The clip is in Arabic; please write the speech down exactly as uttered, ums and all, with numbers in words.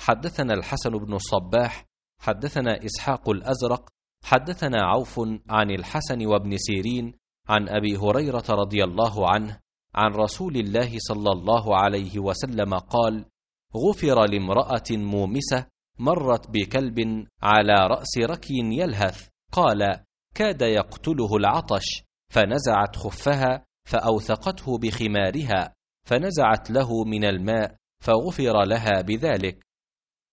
حدثنا الحسن بن الصباح حدثنا إسحاق الأزرق حدثنا عوف عن الحسن وابن سيرين عن أبي هريرة رضي الله عنه عن رسول الله صلى الله عليه وسلم قال: غفر لامرأة مومسة مرت بكلب على رأس ركي يلهث، قال: كاد يقتله العطش، فنزعت خفها فأوثقته بخمارها، فنزعت له من الماء فغفر لها بذلك.